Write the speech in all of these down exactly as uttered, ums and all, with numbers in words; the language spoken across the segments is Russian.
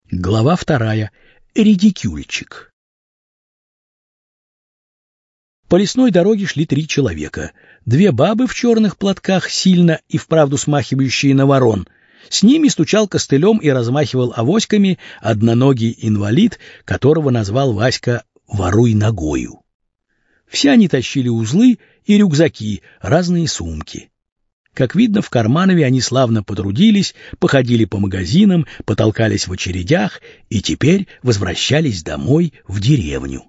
Глава вторая. Редикюльчик. По лесной дороге шли три человека. Две бабы в черных платках, сильно и вправду смахивающие на ворон. С ними стучал костылем и размахивал авоськами одноногий инвалид, которого назвал Васька «воруй ногою». Все они тащили узлы и рюкзаки, разные сумки. Как видно, в Карманове они славно потрудились, походили по магазинам, потолкались в очередях и теперь возвращались домой в деревню.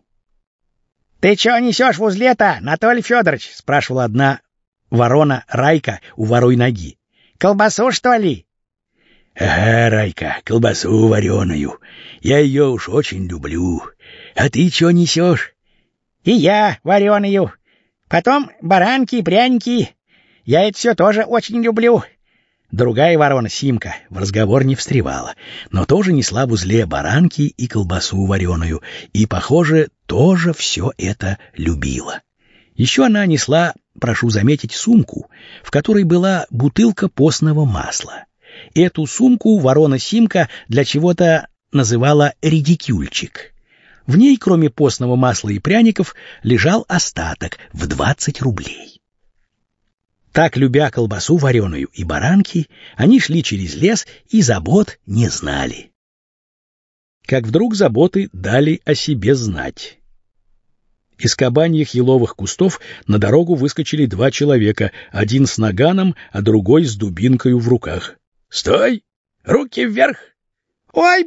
— Ты чего несешь в узле-то, Анатолий Федорович? — спрашивала одна ворона Райка у воруй ноги. — Колбасу, что ли? — Ага, Райка, колбасу вареную. Я ее уж очень люблю. А ты чего несешь? — И я вареную. Потом баранки и пряники. Я это все тоже очень люблю. Другая ворона Симка в разговор не встревала, но тоже несла в узле баранки и колбасу вареную, и, похоже, тоже все это любила. Еще она несла, прошу заметить, сумку, в которой была бутылка постного масла. Эту сумку ворона Симка для чего-то называла редикюльчик. В ней, кроме постного масла и пряников, лежал остаток в двадцать рублей. Так, любя колбасу вареную и баранки, они шли через лес и забот не знали. Как вдруг заботы дали о себе знать. Из кабаньих еловых кустов на дорогу выскочили два человека, один с наганом, а другой с дубинкою в руках. — Стой! Руки вверх! — Ой,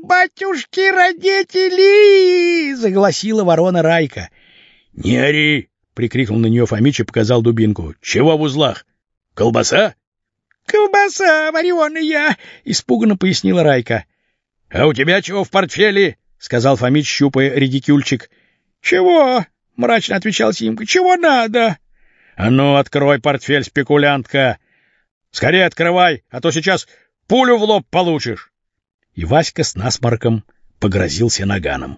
батюшки-родители! — загласила ворона Райка. — Не ори! — прикрикнул на нее Фомич и показал дубинку. — Чего в узлах? Колбаса? — Колбаса вареная! — испуганно пояснила Райка. — А у тебя чего в портфеле? — сказал Фомич, щупая редикюльчик. — Чего? — мрачно отвечал Симка. — Чего надо? — А ну, открой портфель, спекулянтка! Скорее открывай, а то сейчас пулю в лоб получишь! И Васька с насморком погрозился наганом.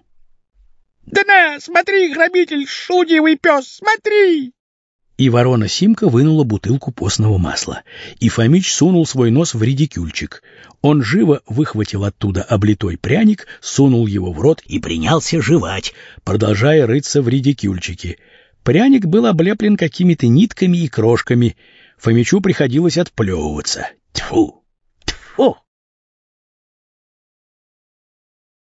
— Да на, смотри, грабитель, шелудивый пес, смотри! И ворона Симка вынула бутылку постного масла, и Фомич сунул свой нос в редикюльчик. Он живо выхватил оттуда облитой пряник, сунул его в рот и принялся жевать, продолжая рыться в редикюльчике. Пряник был облеплен какими-то нитками и крошками. Фомичу приходилось отплевываться. Тьфу! Тьфу!